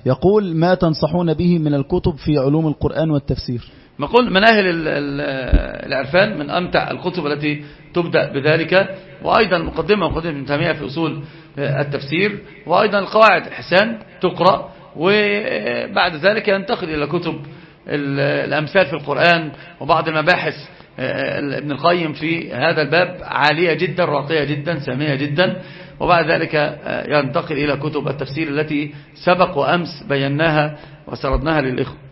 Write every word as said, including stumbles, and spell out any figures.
يقول: ما تنصحون به من الكتب في علوم القرآن والتفسير؟ ما قل من أهل العرفان من أمتع الكتب التي تبدأ بذلك، وأيضا مقدمة مقدمة ابن تيمية في أصول التفسير، وأيضا القواعد الحسان تقرأ، وبعد ذلك ينتقل إلى كتب الأمثال في القرآن وبعض المباحث ابن القيم في هذا الباب عالية جدا راقية جدا سامية جدا، وبعد ذلك ينتقل إلى كتب التفسير التي سبق وأمس بيناها وسردناها للإخوة.